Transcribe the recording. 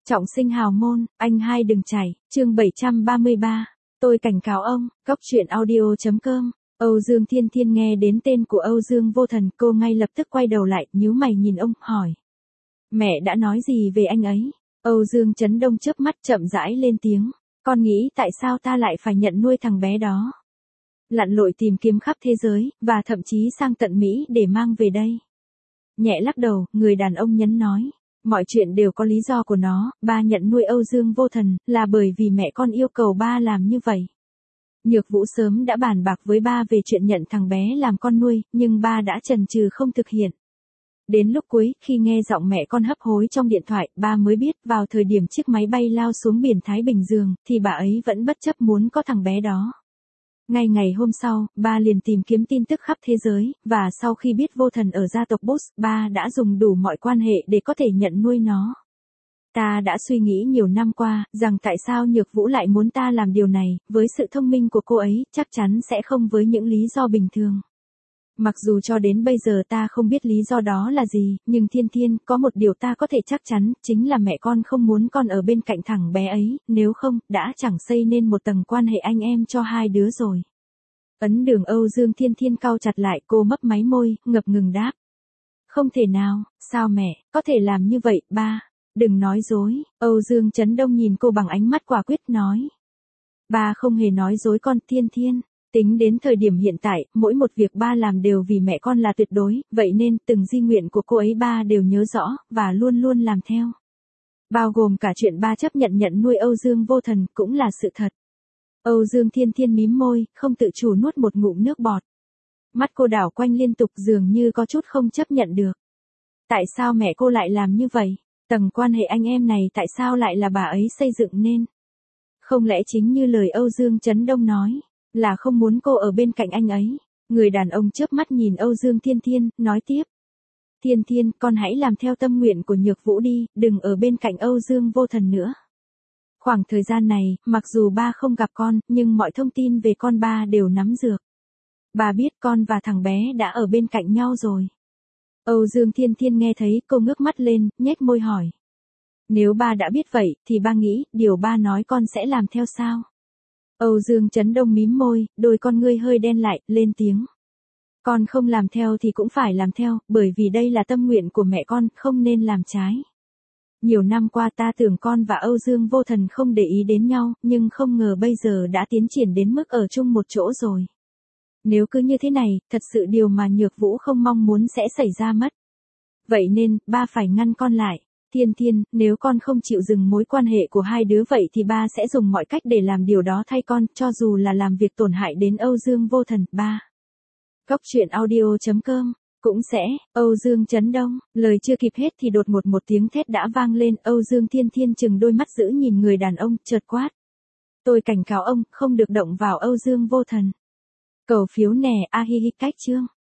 Trọng sinh hào môn, anh hai đừng chảy, chương 733. Tôi cảnh cáo ông, góc truyện audio.com. Âu Dương Thiên Thiên nghe đến tên của Âu Dương Vô Thần, cô ngay lập tức quay đầu lại, nhíu mày nhìn ông, hỏi. Mẹ đã nói gì về anh ấy? Âu Dương Chấn Đông chớp mắt chậm rãi lên tiếng. Con nghĩ tại sao ta lại phải nhận nuôi thằng bé đó? Lặn lội tìm kiếm khắp thế giới, và thậm chí sang tận Mỹ để mang về đây. Nhẹ lắc đầu, người đàn ông nhấn nói. Mọi chuyện đều có lý do của nó, ba nhận nuôi Âu Dương Vô Thần, là bởi vì mẹ con yêu cầu ba làm như vậy. Nhược Vũ sớm đã bàn bạc với ba về chuyện nhận thằng bé làm con nuôi, nhưng ba đã chần chừ không thực hiện. Đến lúc cuối, khi nghe giọng mẹ con hấp hối trong điện thoại, ba mới biết vào thời điểm chiếc máy bay lao xuống biển Thái Bình Dương, thì bà ấy vẫn bất chấp muốn có thằng bé đó. Ngay ngày hôm sau, ba liền tìm kiếm tin tức khắp thế giới, và sau khi biết Vô Thần ở gia tộc Boss, ba đã dùng đủ mọi quan hệ để có thể nhận nuôi nó. Ta đã suy nghĩ nhiều năm qua, rằng tại sao Nhược Vũ lại muốn ta làm điều này, với sự thông minh của cô ấy, chắc chắn sẽ không với những lý do bình thường. Mặc dù cho đến bây giờ ta không biết lý do đó là gì, nhưng Thiên Thiên, có một điều ta có thể chắc chắn, chính là mẹ con không muốn con ở bên cạnh thằng bé ấy, nếu không, đã chẳng xây nên một tầng quan hệ anh em cho hai đứa rồi. Ấn Đường Âu Dương Thiên Thiên cau chặt lại, cô mấp máy môi, ngập ngừng đáp. Không thể nào, sao mẹ, có thể làm như vậy, ba? Đừng nói dối, Âu Dương Chấn Đông nhìn cô bằng ánh mắt quả quyết nói. Ba không hề nói dối con, Thiên Thiên. Tính đến thời điểm hiện tại, mỗi một việc ba làm đều vì mẹ con là tuyệt đối, vậy nên từng di nguyện của cô ấy ba đều nhớ rõ, và luôn luôn làm theo. Bao gồm cả chuyện ba chấp nhận nuôi Âu Dương Vô Thần cũng là sự thật. Âu Dương Thiên Thiên mím môi, không tự chủ nuốt một ngụm nước bọt. Mắt cô đảo quanh liên tục dường như có chút không chấp nhận được. Tại sao mẹ cô lại làm như vậy? Tầng quan hệ anh em này tại sao lại là bà ấy xây dựng nên? Không lẽ chính như lời Âu Dương Chấn Đông nói, là không muốn cô ở bên cạnh anh ấy? Người đàn ông chớp mắt nhìn Âu Dương Thiên Thiên, nói tiếp. Thiên Thiên, con hãy làm theo tâm nguyện của Nhược Vũ đi, đừng ở bên cạnh Âu Dương Vô Thần nữa. Khoảng thời gian này, mặc dù ba không gặp con, nhưng mọi thông tin về con ba đều nắm được. Ba biết con và thằng bé đã ở bên cạnh nhau rồi. Âu Dương Thiên Thiên nghe thấy, cô ngước mắt lên, nhếch môi hỏi. Nếu ba đã biết vậy, thì ba nghĩ, điều ba nói con sẽ làm theo sao? Âu Dương Chấn Đông mím môi, đôi con ngươi hơi đen lại, lên tiếng. Con không làm theo thì cũng phải làm theo, bởi vì đây là tâm nguyện của mẹ con, không nên làm trái. Nhiều năm qua ta tưởng con và Âu Dương Vô Thần không để ý đến nhau, nhưng không ngờ bây giờ đã tiến triển đến mức ở chung một chỗ rồi. Nếu cứ như thế này, thật sự điều mà Nhược Vũ không mong muốn sẽ xảy ra mất. Vậy nên, ba phải ngăn con lại. Thiên Thiên, nếu con không chịu dừng mối quan hệ của hai đứa vậy thì ba sẽ dùng mọi cách để làm điều đó thay con, cho dù là làm việc tổn hại đến Âu Dương Vô Thần, ba. Góc truyện audio.com. Cũng sẽ, Âu Dương Chấn Đông, lời chưa kịp hết thì đột ngột một tiếng thét đã vang lên, Âu Dương Thiên Thiên chừng đôi mắt dữ nhìn người đàn ông, chợt quát. Tôi cảnh cáo ông, không được động vào Âu Dương Vô Thần. Cầu phiếu nè, a hi hi cách chương.